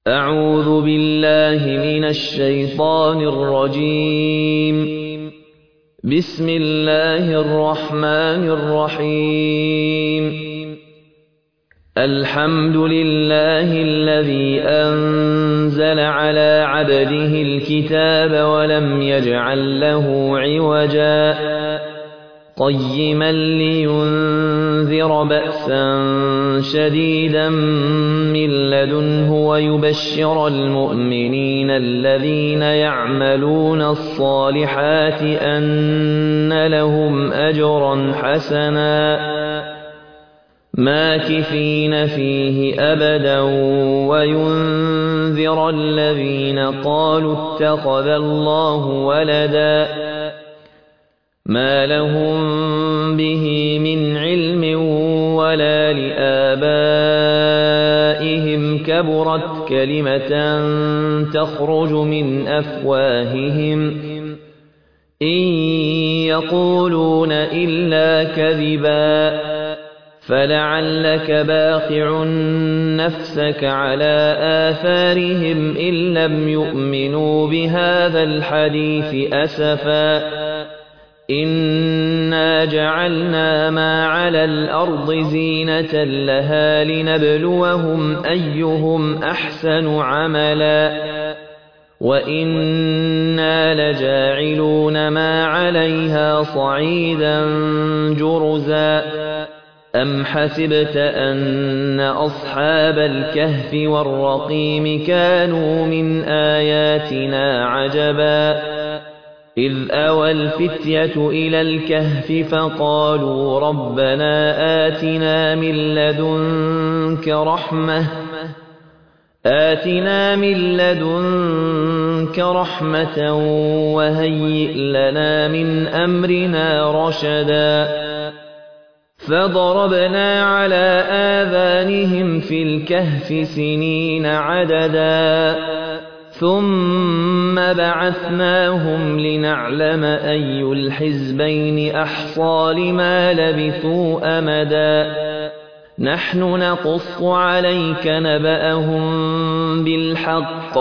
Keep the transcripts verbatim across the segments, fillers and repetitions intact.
أعوذ بالله من الشيطان الرجيم. بسم الله الرحمن الرحيم. الحمد لله الذي أنزل على عبده الكتاب ولم يجعل له عوجا قيما لينذر بأسا شديدا من لدنه ويبشر المؤمنين الذين يعملون الصالحات أن لهم أجرا حسنا ماكثين فيه أبدا وينذر الذين قالوا اتخذ الله ولدا ما لهم به من علم ولا لآبائهم كبرت كلمة تخرج من أفواههم إن يقولون إلا كذبا فلعلك باخع نفسك على آثارهم إن لم يؤمنوا بهذا الحديث أسفا إنا جعلنا ما على الأرض زينة لها لنبلوهم أيهم أحسن عملا وإنا لجاعلون ما عليها صعيدا جرزا أم حسبت أن أصحاب الكهف والرقيم كانوا من آياتنا عجبا إذ أوى الفتية إلى الكهف فقالوا ربنا آتنا من لدنك رحمة آتنا من لدنك رحمة وهيئ لنا من أمرنا رشدا فضربنا على آذانهم في الكهف سنين عددا ثم بعثناهم لنعلم أي الحزبين أحصى لما لبثوا أمدا نحن نقص عليك نبأهم بالحق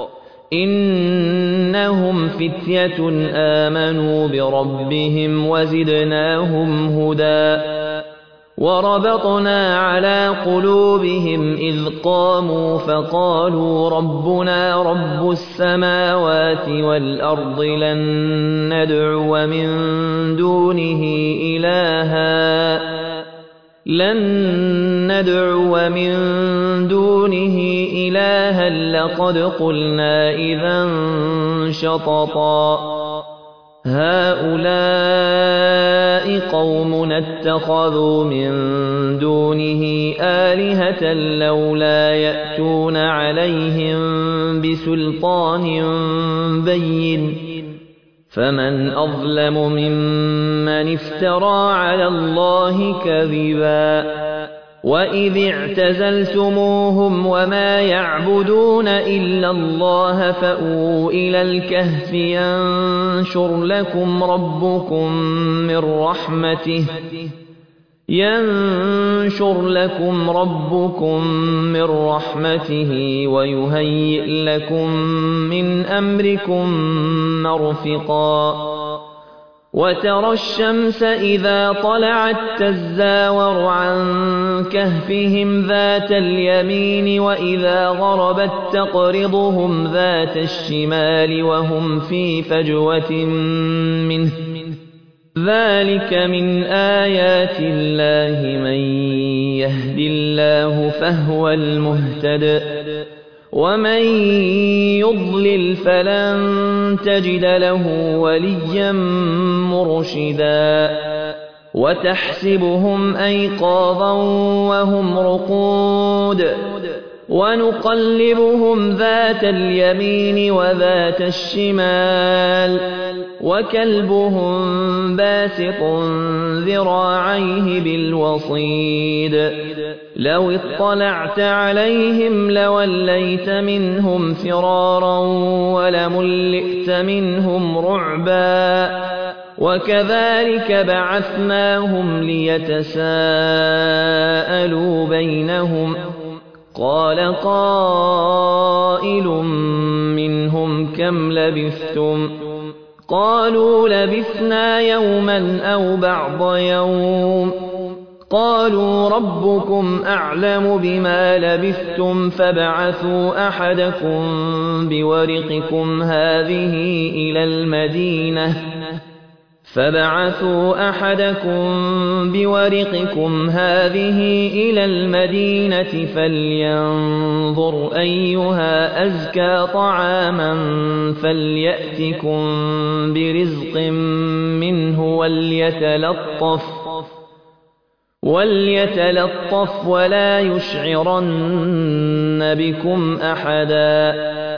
إنهم فتية آمنوا بربهم وزدناهم هدى وربطنا على قلوبهم إذ قاموا فقالوا ربنا رب السماوات والأرض لن ندعو من دونه إلها لن ندعو من دونه إلها لقد قلنا إذا شططا هؤلاء قومنا اتخذوا من دونه آلهة لولا يأتون عليهم بسلطان بين فمن أظلم ممن افترى على الله كذبا وإذ اعتزلتموهم وما يعبدون إلا الله فأووا إلى الكهف ينشر لكم ربكم من رحمته ينشر لكم ربكم من رحمته ويهيئ لكم من أمركم مرفقا وترى الشمس إذا طلعت تزاور عن كهفهم ذات اليمين وإذا غربت تقرضهم ذات الشمال وهم في فجوة منه ذلك من آيات الله من يهد الله فهو المهتد ومن يضلل فلن تجد له وليا مرشدا وتحسبهم أيقاظا وهم رقود ونقلبهم ذات اليمين وذات الشمال وكلبهم باسط ذراعيه بالوصيد لو اطلعت عليهم لوليت منهم فرارا ولملئت منهم رعبا وكذلك بعثناهم ليتساءلوا بينهم قال قائل منهم كم لبثتم قالوا لبثنا يوما أو بعض يوم قالوا ربكم أعلم بما لبثتم فابعثوا أحدكم بورقكم هذه إلى المدينة فابعثوا أحدكم بورقكم هذه إلى المدينة فلينظر أيها أزكى طعاما فليأتكم برزق منه وليتلطف وليتلطف ولا يشعرن بكم أحدا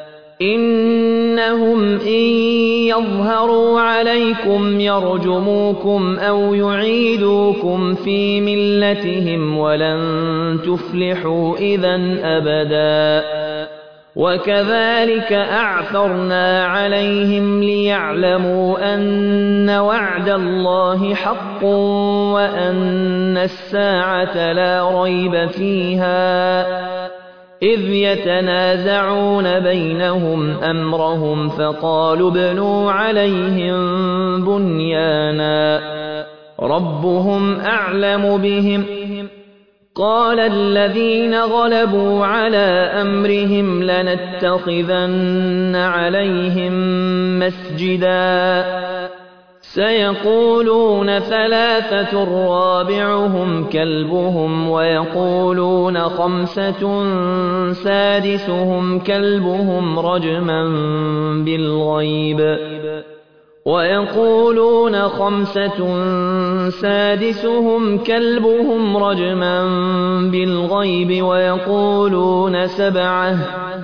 إنهم إن يظهروا عليكم يرجموكم أو يعيدوكم في ملتهم ولن تفلحوا إذا أبدا وكذلك أعثرنا عليهم ليعلموا أن وعد الله حق وأن الساعة لا ريب فيها إذ يتنازعون بينهم أمرهم فقالوا ابنوا عليهم بنيانا ربهم أعلم بهم قال الذين غلبوا على أمرهم لنتخذن عليهم مسجدا سيقولون ثلاثة رابعهم كلبهم ويقولون خمسة سادسهم كلبهم رجما بالغيب ويقولون خمسة سادسهم كلبهم رجما بالغيب ويقولون سبعة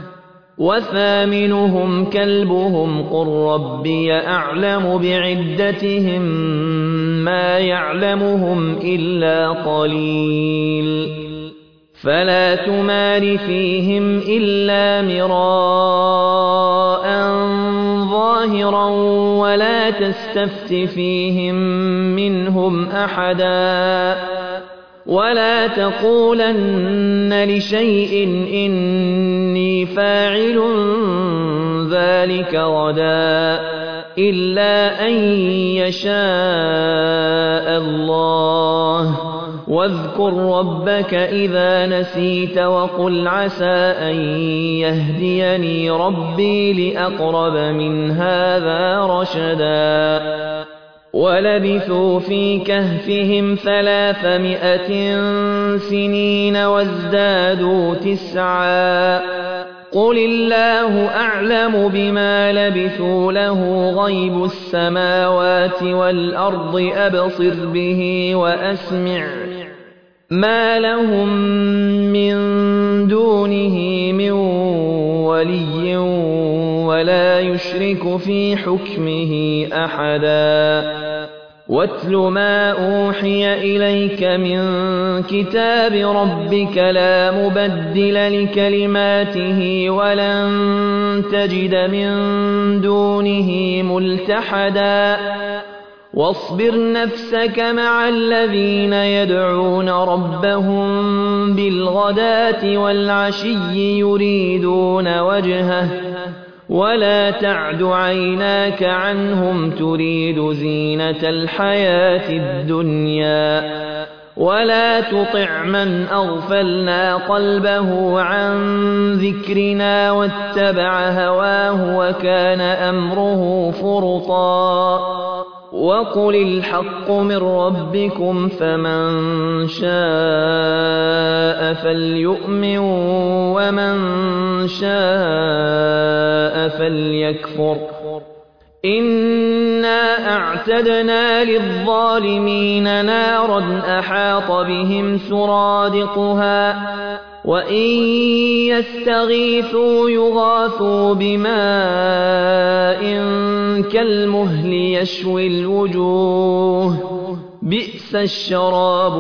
وثامنهم كلبهم قل ربي أعلم بعدتهم ما يعلمهم إلا قليل فلا تمار فيهم إلا مراء ظاهرا ولا تستفت فيهم منهم أحدا ولا تقولن لشيء إني فاعل ذلك غدا إلا أن يشاء الله واذكر ربك إذا نسيت وقل عسى أن يهديني ربي لأقرب من هذا رشدا ولبثوا في كهفهم ثلاثمائة سنين وازدادوا تسعا قل الله أعلم بما لبثوا له غيب السماوات والأرض أبصر به وأسمع ما لهم من دونه من ولي ولا يشرك في حكمه أحدا واتل ما أوحي إليك من كتاب ربك لا مبدل لكلماته ولن تجد من دونه ملتحدا واصبر نفسك مع الذين يدعون ربهم بالغداة والعشي يريدون وجهه ولا تعد عيناك عنهم تريد زينة الحياة الدنيا ولا تطع من أغفلنا قلبه عن ذكرنا واتبع هواه وكان أمره فرطا وقل الحق من ربكم فمن شاء فليؤمن ومن شاء فليكفر إنا أعتدنا للظالمين نارا أحاط بهم سرادقها وإن يستغيثوا يغاثوا بماء كالمهل يشوي الوجوه بئس الشراب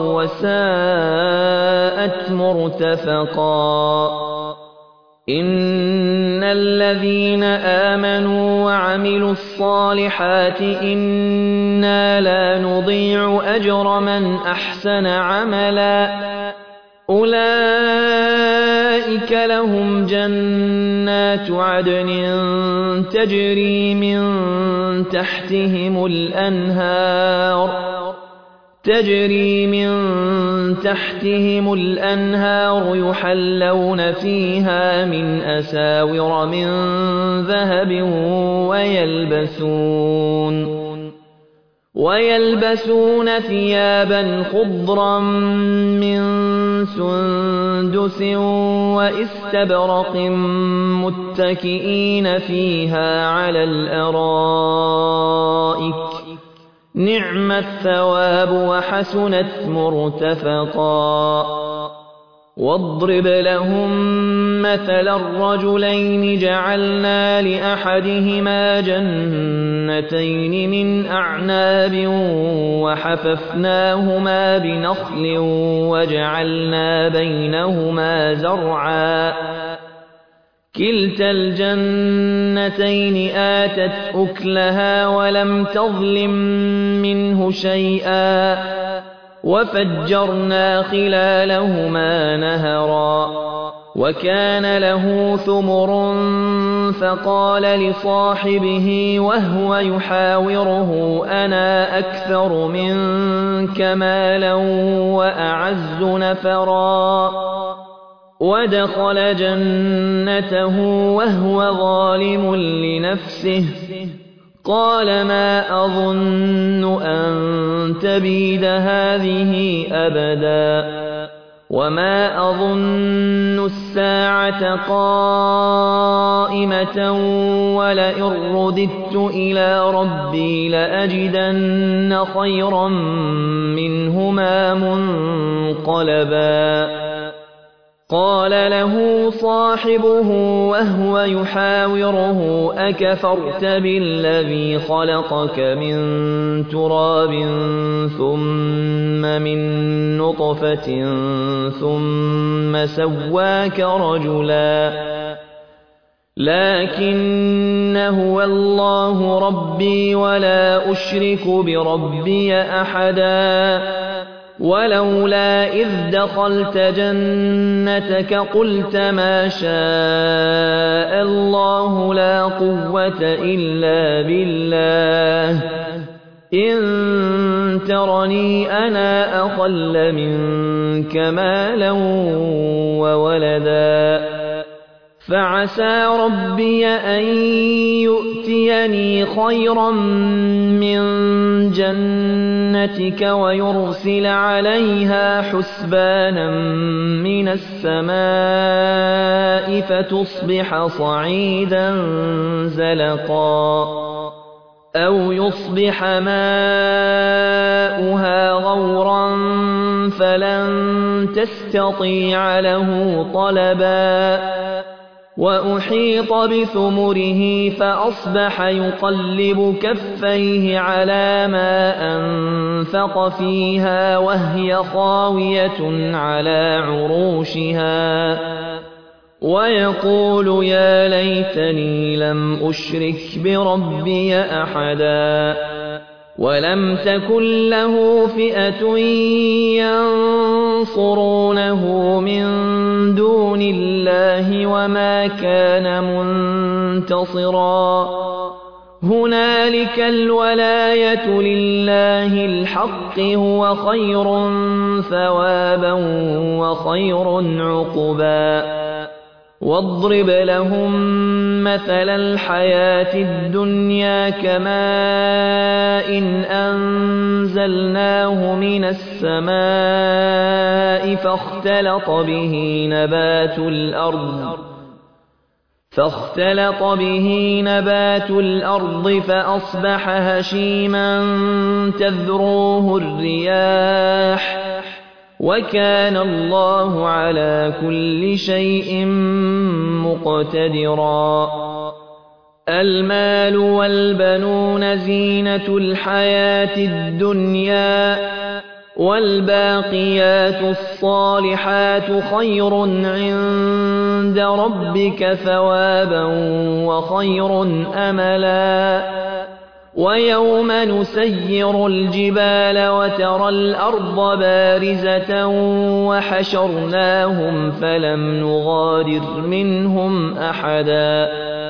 وساءت مرتفقا إن الذين آمنوا وعملوا الصالحات إنا لا نضيع أجر من أحسن عملا أولئك أولئك لهم جنات عدن تجري من تحتهم الأنهار تجري من تحتهم الأنهار يحلون فيها من أساور من ذهب ويلبسون ويلبسون ثيابا خضرا من سندس واستبرق متكئين فيها على الأرائك نعم الثواب وحسنت مرتفقا واضرب لهم مثل الرجلين جعلنا لأحدهما جنتين من أعناب وحففناهما بنخل وجعلنا بينهما زرعا كلتا الجنتين آتت أكلها ولم تظلم منه شيئا وفجرنا خلالهما نهرا وكان له ثمر فقال لصاحبه وهو يحاوره أنا أكثر منك مالا وأعز نفرا ودخل جنته وهو ظالم لنفسه قال ما أظن أن تبيد هذه أبدا وما أظن الساعة قائمة ولئن رددت إلى ربي لأجدن خيرا منهما منقلبا قال له صاحبه وهو يحاوره أكفرت بالذي خلقك من تراب ثم من نطفة ثم سواك رجلا لكن هو الله ربي ولا أشرك بربي أحدا ولولا إذ دخلت جنتك قلت ما شاء الله لا قوة إلا بالله إن ترني أنا أقل منك مالا وولدا فعسى ربي أن يؤتيني خيرا من جنتك ويرسل عليها حسبانا من السماء فتصبح صعيدا زلقا أو يصبح ماؤها غورا فلن تستطيع له طلبا وأحيط بثمره فأصبح يقلب كفيه على ما أنفق فيها وهي خاوية على عروشها ويقول يا ليتني لم أشرك بربي أحدا ولم تكن له فئة ينصرونه من دون الله وما كان منتصرا هنالك الولاية لله الحق هو خير ثوابا وخير عقبا واضرب لهم مثل الحياة الدنيا كماء إن أنزلناه من السماء فاختلط به نبات الأرض فاختلط به نبات الأرض فأصبح هشيما تذروه الرياح وكان الله على كل شيء مقتدرا المال والبنون زينة الحياة الدنيا والباقيات الصالحات خير عند ربك ثوابا وخير أملا ويوم نسير الجبال وترى الأرض بارزة وحشرناهم فلم نغادر منهم أحدا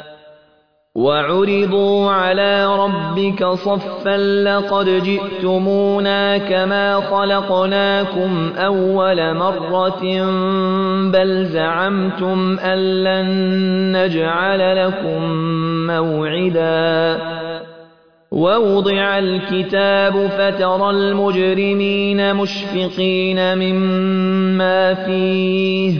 وعرضوا على ربك صفا لقد جئتمونا كما خلقناكم أول مرة بل زعمتم أن لن نجعل لكم موعدا ووضع الكتاب فترى المجرمين مشفقين مما فيه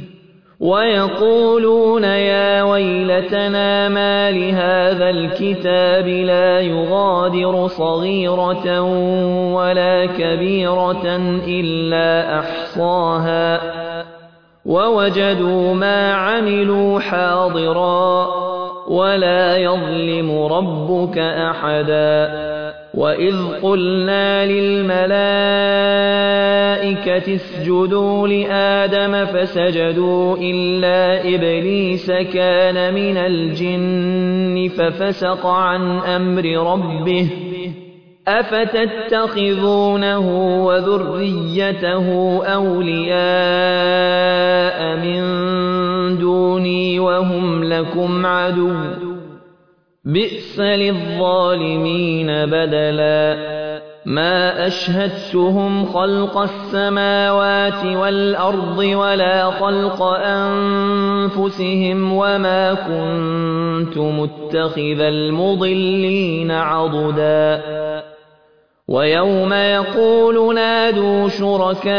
ويقولون يا ويلتنا ما لهذا الكتاب لا يغادر صغيرة ولا كبيرة إلا أحصاها ووجدوا ما عملوا حاضرا ولا يظلم ربك أحدا وإذ قلنا للملائكة اسجدوا لآدم فسجدوا إلا إبليس كان من الجن ففسق عن أمر ربه أفتتخذونه وذريته أولياء من دوني وهم لكم عدو بئس للظالمين بدلا ما أشهدتهم خلق السماوات والأرض ولا خلق أنفسهم وما كنت متخذ المضلين عضدا ويوم يقول نادوا شركائي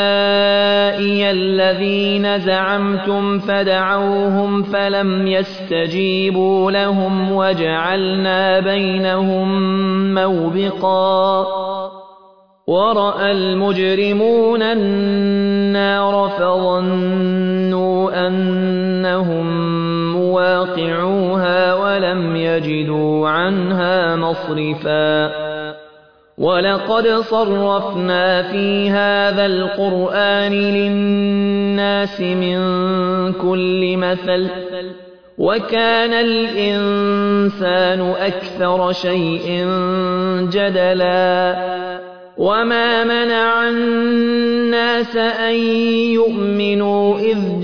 الذين زعمتم فدعوهم فلم يستجيبوا لهم وجعلنا بينهم موبقا ورأى المجرمون النار فظنوا أنهم مواقعوها ولم يجدوا عنها مصرفا ولقد صرفنا في هذا القرآن للناس من كل مثل وكان الإنسان أكثر شيء جدلا وما منع الناس أن يؤمنوا إذ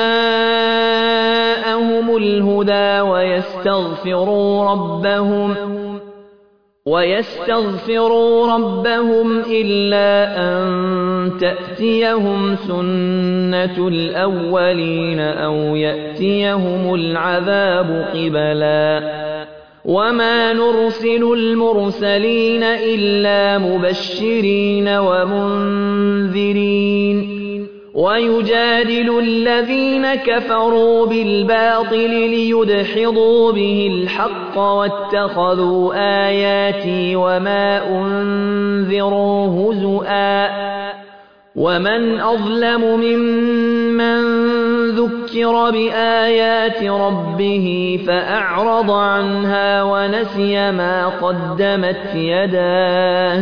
جاءهم الهدى ويستغفروا ربهم ويستغفروا ربهم إلا أن تأتيهم سنة الأولين أو يأتيهم العذاب قبلا وما نرسل المرسلين إلا مبشرين ومنذرين ويجادل الذين كفروا بالباطل ليدحضوا به الحق واتخذوا آياتي وما أنذروا هزؤا ومن أظلم ممن ذكر بآيات ربه فأعرض عنها ونسي ما قدمت يداه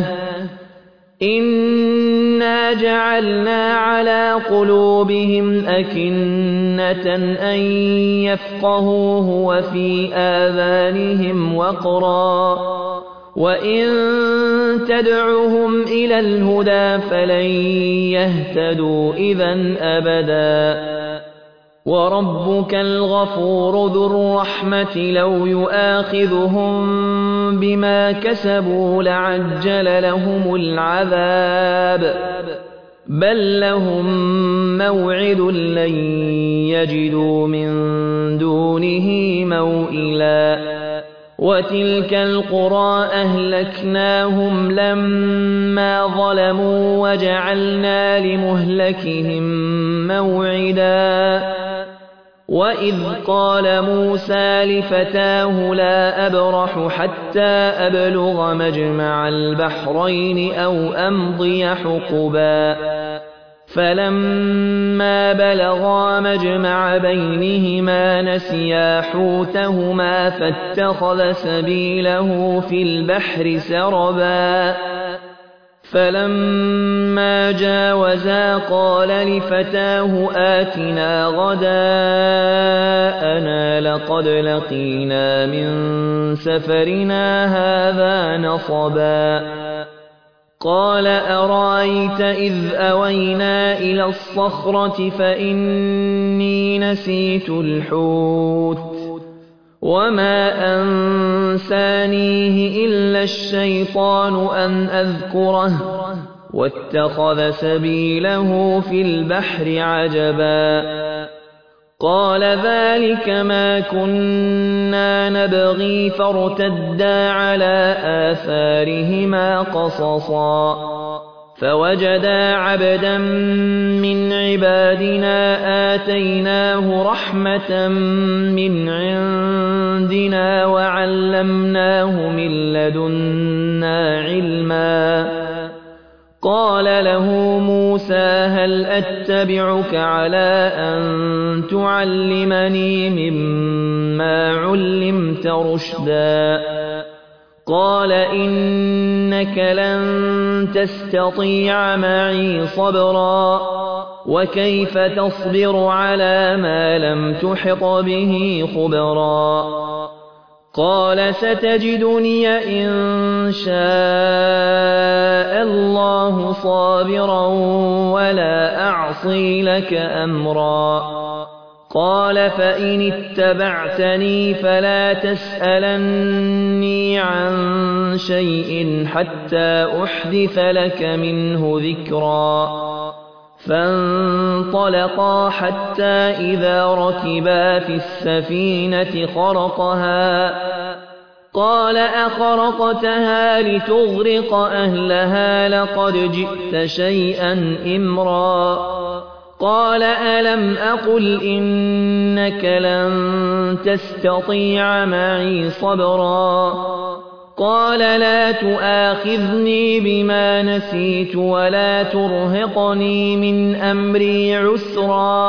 إنا جعلنا على قلوبهم أكنة أن يفقهوه وفي آذانهم وقرا وإن تدعهم إلى الهدى فلن يهتدوا إذا أبدا وربك الغفور ذو الرحمة لو يؤاخذهم بما كسبوا لعجل لهم العذاب بل لهم موعد لن يجدوا من دونه موئلا وتلك القرى أهلكناهم لما ظلموا وجعلنا لمهلكهم موعدا وإذ قال موسى لفتاه لا أبرح حتى أبلغ مجمع البحرين أو أمضي حقبا فلما بلغا مجمع بينهما نسيا حوتهما فاتخذ سبيله في البحر سربا فلما جاوزا قال لفتاه آتنا غداءنا لقد لقينا من سفرنا هذا نصبا قال أرأيت إذ أوينا إلى الصخرة فإني نسيت الحوت وما أنسانيه إلا الشيطان أن أذكره واتخذ سبيله في البحر عجبا قال ذلك ما كنا نبغي فارتدا على آثارهما قصصا فوجدا عبدا من عبادنا آتيناه رحمة من عندنا وعلمناه من لدنا علما قال له موسى هل أتبعك على أن تعلمني مما علمت رشدا قال إنك لن تستطيع معي صبرا وكيف تصبر على ما لم تحط به خبرا قال ستجدني إن شاء الله صابرا ولا أعصي لك أمرا قال فإن اتبعتني فلا تسألني عن شيء حتى أحدث لك منه ذكرا فانطلقا حتى إذا ركبا في السفينة خرقها قال أخرقتها لتغرق أهلها لقد جئت شيئا إمرا قال ألم أقل إنك لن تستطيع معي صبرا قال لا تؤاخذني بما نسيت ولا ترهقني من أمري عسرا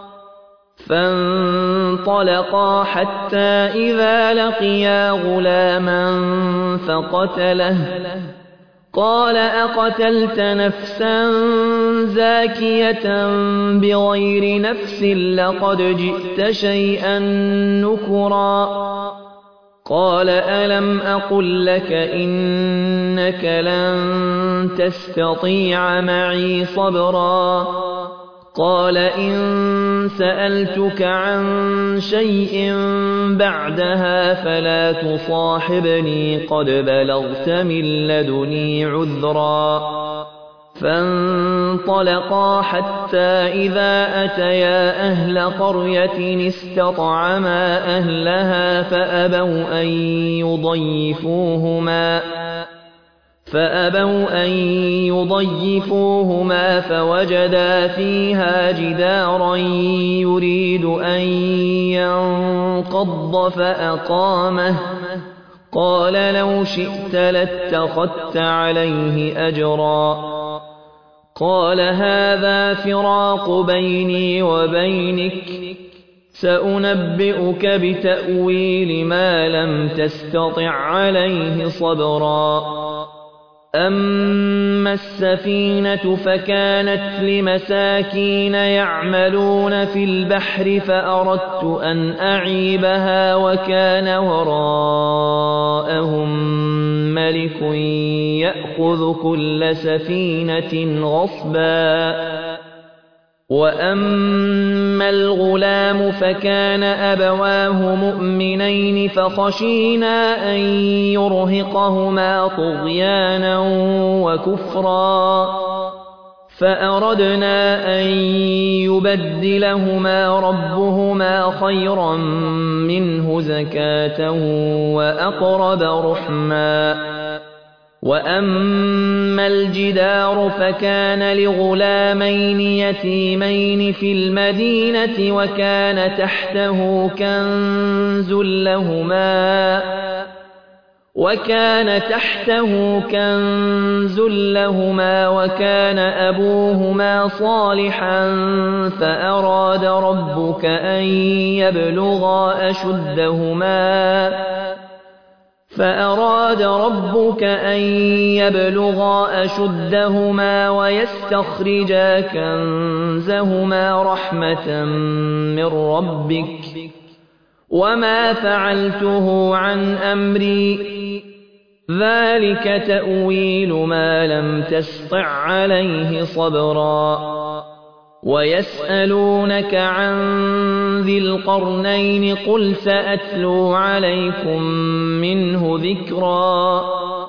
فانطلقا حتى إذا لقيا غلاما فقتله قال أقتلت نفسا زاكية بغير نفس لقد جئت شيئا نكرا قال ألم أقل لك إنك لن تستطيع معي صبرا قال إن سألتك عن شيء بعدها فلا تصاحبني قد بلغت من لدني عذرا فانطلقا حتى إذا أتيا أهل قرية استطعما أهلها فأبوا أن يضيفوهما فأبوا أن يضيفوهما فوجدا فيها جدارا يريد أن ينقض فأقامه قال لو شئت لاتخذت عليه أجرا قال هذا فراق بيني وبينك سأنبئك بتأويل ما لم تستطع عليه صبرا أما السفينة فكانت لمساكين يعملون في البحر فأردت أن أعيبها وكان وراءهم ملك يأخذ كل سفينة غصبا وأما الغلام فكان أبواه مؤمنين فخشينا أن يرهقهما طغيانا وكفرا فأردنا أن يبدلهما ربهما خيرا منه زكاة وأقرب رحما وأما الجدار فكان لغلامين يتيمين في المدينة وكان تحته كنز لهما وكان تحته كنز لهما وكان أبوهما صالحا فأراد ربك أن يبلغا أشدهما فأراد ربك أن يبلغا أشدهما ويستخرجا كنزهما رحمة من ربك وما فعلته عن أمري ذلك تأويل ما لم تسطع عليه صبرا ويسألونك عن ذي القرنين قل سأتلو عليكم منه ذكرا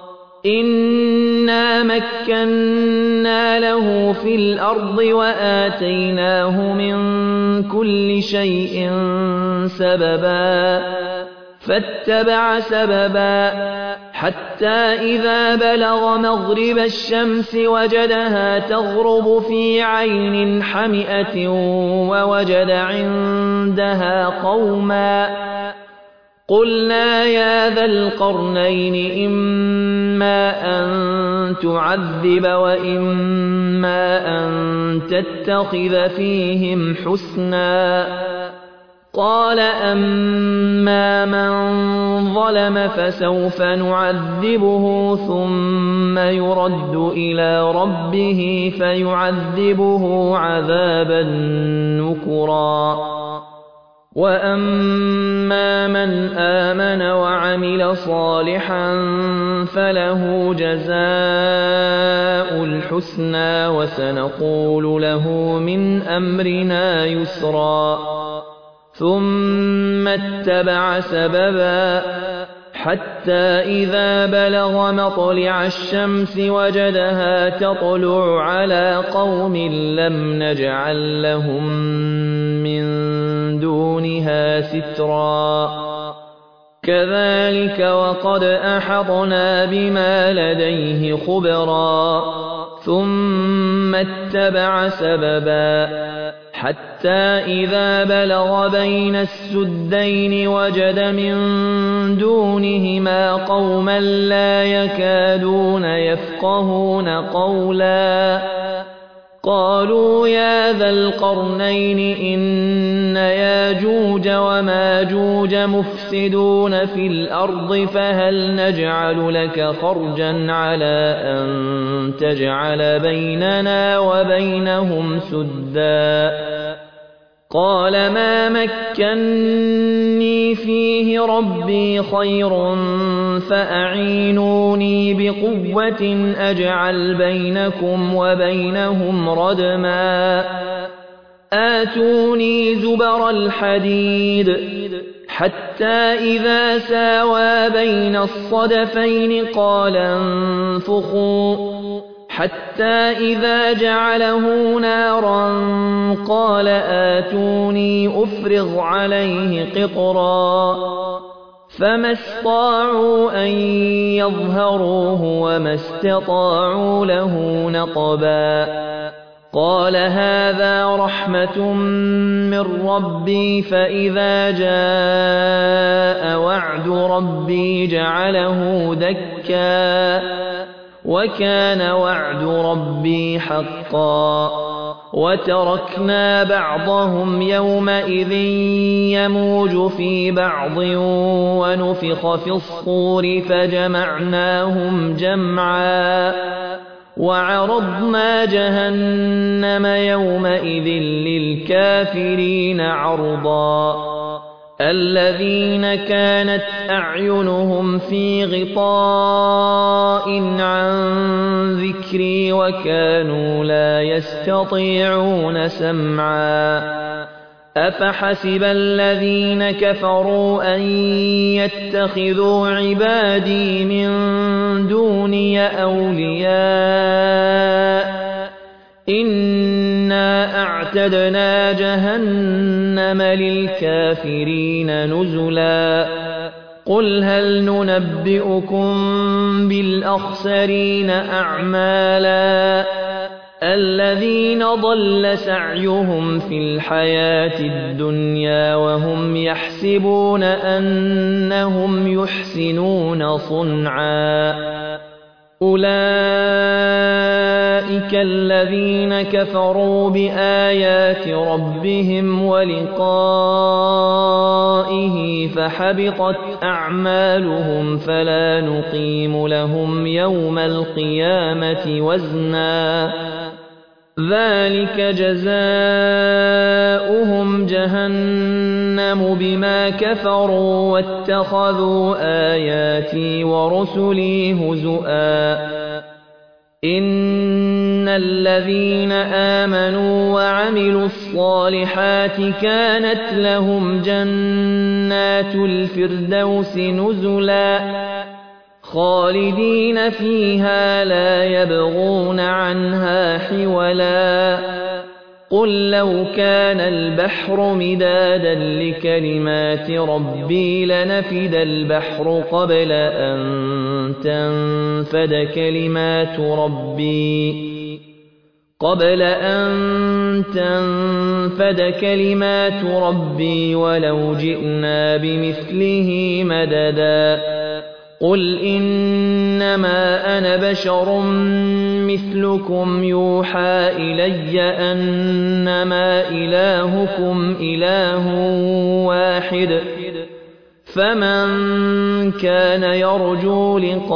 إنا مكنا له في الأرض وآتيناه من كل شيء سببا فاتبع سببا حتى إذا بلغ مغرب الشمس وجدها تغرب في عين حمئة ووجد عندها قوما قلنا يا ذا القرنين إما أن تعذب وإما أن تتخذ فيهم حسنا قال أما من ظلم فسوف نعذبه ثم يرد إلى ربه فيعذبه عذابا نكرا وأما من آمن وعمل صالحا فله جزاء الحسنى وسنقول له من أمرنا يسرا ثم اتبع سببا حتى إذا بلغ مطلع الشمس وجدها تطلع على قوم لم نجعل لهم من دونها سترا كذلك وقد أحطنا بما لديه خبرا ثم اتبع سببا حتى إذا بلغ بين السدين وجد من دونهما قوما لا يكادون يفقهون قولا قالوا يا ذا القرنين إن ياجوج وماجوج مفسدون في الأرض فهل نجعل لك خرجا على أن تجعل بيننا وبينهم سدا قال ما مكني فيه ربي خير فأعينوني بقوة أجعل بينكم وبينهم ردما آتوني زبر الحديد حتى إذا ساوى بين الصدفين قال انفخوا حتى إذا جعله نارا قال آتوني أفرغ عليه قطرا فما استطاعوا أن يظهروه وما استطاعوا له نقبا قال هذا رحمة من ربي فإذا جاء وعد ربي جعله دكا وكان وعد ربي حقا وتركنا بعضهم يومئذ يموج في بعض ونفخ في الصور فجمعناهم جمعا وعرضنا جهنم يومئذ للكافرين عرضا الذين كانت أعينهم في غطاء عن ذكري وكانوا لا يستطيعون سمعا أفحسب الذين كفروا أن يتخذوا عبادي من دوني أولياء إنا أعتدنا جهنم للكافرين نزلا قل هل ننبئكم بالأخسرين أعمالا الذين ضل سعيهم في الحياة الدنيا وهم يحسبون أنهم يحسنون صنعا أولئك الذين كفروا بآيات ربهم ولقائه فحبطت أعمالهم فلا نقيم لهم يوم القيامة وزنا ذلك جزاؤهم جهنم بما كفروا واتخذوا آياتي ورسلي هزؤا إن الذين آمنوا وعملوا الصالحات كانت لهم جنات الفردوس نزلا خالدين فيها لا يبغون عنها حولا قل لو كان البحر مدادا لكلمات ربي لنفد البحر قبل أن تنفد كلمات ربي قبل أن تنفد كلمات ربي ولو جئنا بمثله مددا قل إنما أنا بشر مثلكم يوحى إلي أنما إلهكم إله واحد فمن كان يرجو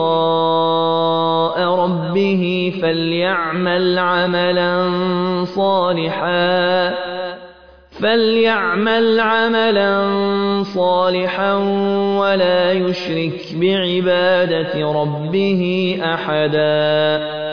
لقاء ربه فليعمل عملا صالحا فليعمل عملا صالحا ولا يشرك بعبادة ربه أحدا